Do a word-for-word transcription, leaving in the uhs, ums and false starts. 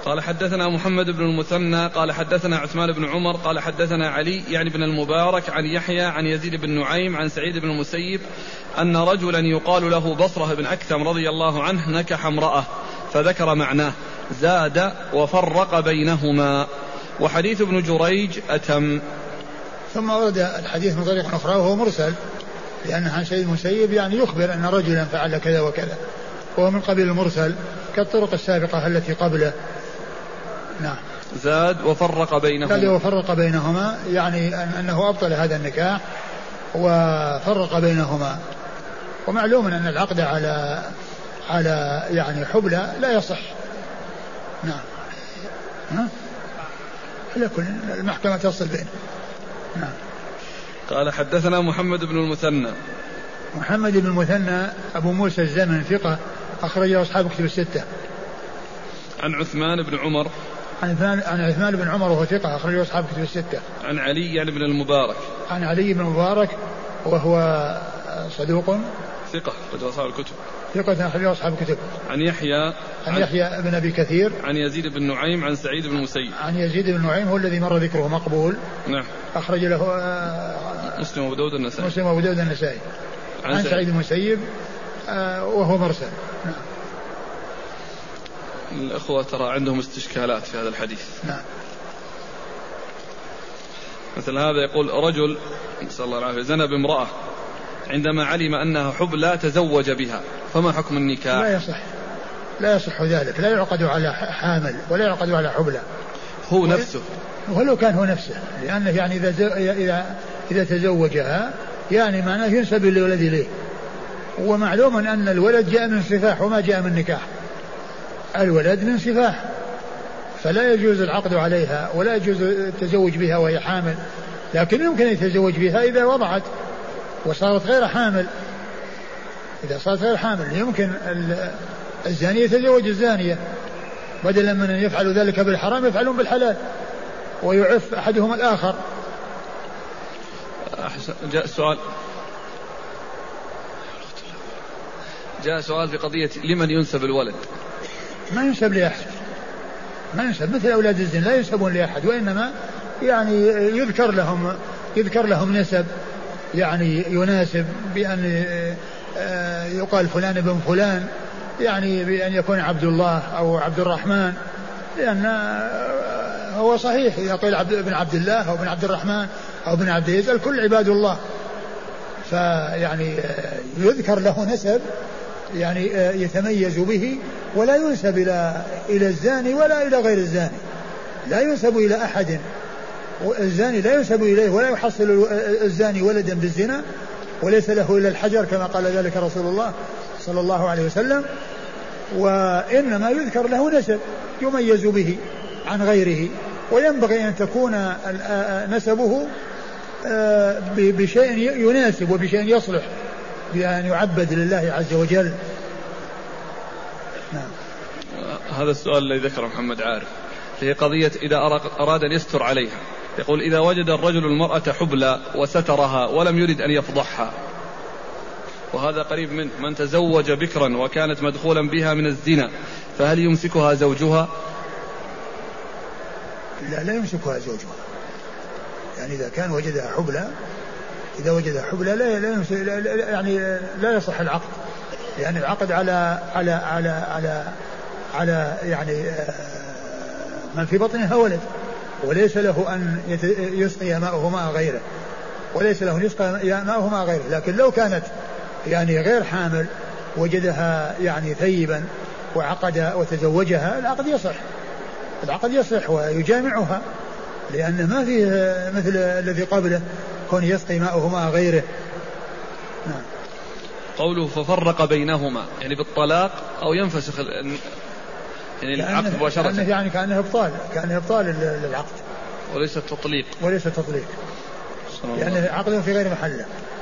قال حدثنا محمد بن المثنى قال حدثنا عثمان بن عمر قال حدثنا علي يعني بن المبارك عن يحيى عن يزيد بن نعيم عن سعيد بن المسيب أن رجلا يقال له بصرة بن أكثم رضي الله عنه نكح امرأة فذكر معناه زاد وفرق بينهما. وحديث ابن جريج أتم. ثم ورد الحديث من طريق أخرى وهو مرسل لأنه عن سعيد المسيب يعني يخبر أن رجلا فعل كذا وكذا وهو من قبيل المرسل كالطرق السابقة التي قبله. نعم. زاد وفرق بينهما. زاد وفرق بينهما يعني أنه أبطل هذا النكاح وفرق بينهما. ومعلوم أن العقد على على يعني حبلى لا يصح. نعم. ها؟ على كل المحكمة تصل بينه. نعم. قال حدثنا محمد بن المثنى. محمد بن المثنى أبو موسى الزمن ثقة أخرجه أصحاب كتب الستة. عن عثمان بن عمر. عن عن عثمان بن عمر وهو ثقة أخرجه أصحاب كتب الستة. عن علي يعني بن المبارك. عن علي بن المبارك وهو صدوق ثقة أخرجه أصحاب الكتب. ثقة أخرجه أصحاب الكتب. عن يحيى. عن يحيى بن أبي كثير. عن يزيد بن نعيم عن سعيد بن المسيب. عن يزيد بن نعيم هو الذي مر ذكره مقبول. نعم. أخرج له مسلم وأبو داود النسائي. مسلم وأبو داود النسائي. عن, عن سعيد بن المسيب وهو مرسل. نعم. الأخوة ترى عندهم استشكالات في هذا الحديث. نعم. مثل هذا يقول رجل نسأل الله العافية زنى بامرأة عندما علم أنها حبلى تزوج بها فما حكم النكاح؟ لا يصح لا يصح ذلك. لا يعقد على حامل ولا يعقد على حبلى. هو نفسه ولو كان هو نفسه لأنه يعني إذا إذا إذا تزوجها يعني معناه ينسب الولد إليه. ومعلوم أن الولد جاء من سفاح وما جاء من نكاح. الولد من سفاح فلا يجوز العقد عليها ولا يجوز التزوج بها وهي حامل. لكن يمكن أن يتزوج بها إذا وضعت وصارت غير حامل. إذا صارت غير حامل يمكن الزاني يتزوج الزانية بدلا من أن يفعلوا ذلك بالحرام يفعلون بالحلال ويعف أحدهم الآخر. جاء سؤال جاء سؤال في قضية لمن ينسب الولد؟ ما ينسب لأحد ما ينسب مثل أولاد الزنا لا ينسبون لأحد وإنما يعني يذكر لهم يذكر لهم نسب يعني يناسب بأن يقال فلان ابن فلان يعني بأن يكون عبد الله أو عبد الرحمن لأن هو صحيح يقول ابن عبد الله أو ابن عبد الرحمن أو ابن عبد العزيز الكل عباد الله. فيعني يذكر له نسب يعني يتميز به ولا ينسب إلى إلى الزاني ولا إلى غير الزاني. لا ينسب إلى أحد. الزاني لا ينسب إليه ولا يحصل الزاني ولدا بالزنا وليس له إلا الحجر كما قال ذلك رسول الله صلى الله عليه وسلم. وإنما يذكر له نسب يميز به عن غيره وينبغي أن تكون نسبه بشيء يناسب وبشيء يصلح بأن يعبد لله عز وجل. نعم. هذا السؤال الذي ذكره محمد عارف هي قضية إذا أراد أن يستر عليها يقول إذا وجد الرجل المرأة حبلى وسترها ولم يرد أن يفضحها وهذا قريب منه من تزوج بكرا وكانت مدخولا بها من الزنا فهل يمسكها زوجها؟ لا لا يمسكها زوجها يعني إذا كان وجدها حبلى إذا وجدها حبلى لا, لا, يمسك لا, لا يعني لا يصح العقد يعني العقد على على على على على يعني من في بطنها ولد وليس له أن يسقي ماءه ماء غيره وليس له أن يسقي ماءه ماء غيره. لكن لو كانت يعني غير حامل وجدها يعني ثيبا وعقد وتزوجها العقد يصح العقد يصح ويجامعها لأن ما فيه مثل الذي قبله كون يسقي ماءه ماء غيره. نعم. قوله ففرق بينهما يعني بالطلاق أو ينفسخ يعني العقد مباشرة يعني كأنه إبطال كأنه إبطال للعقد وليس تطليق وليس تطليق يعني عقد في غير محله.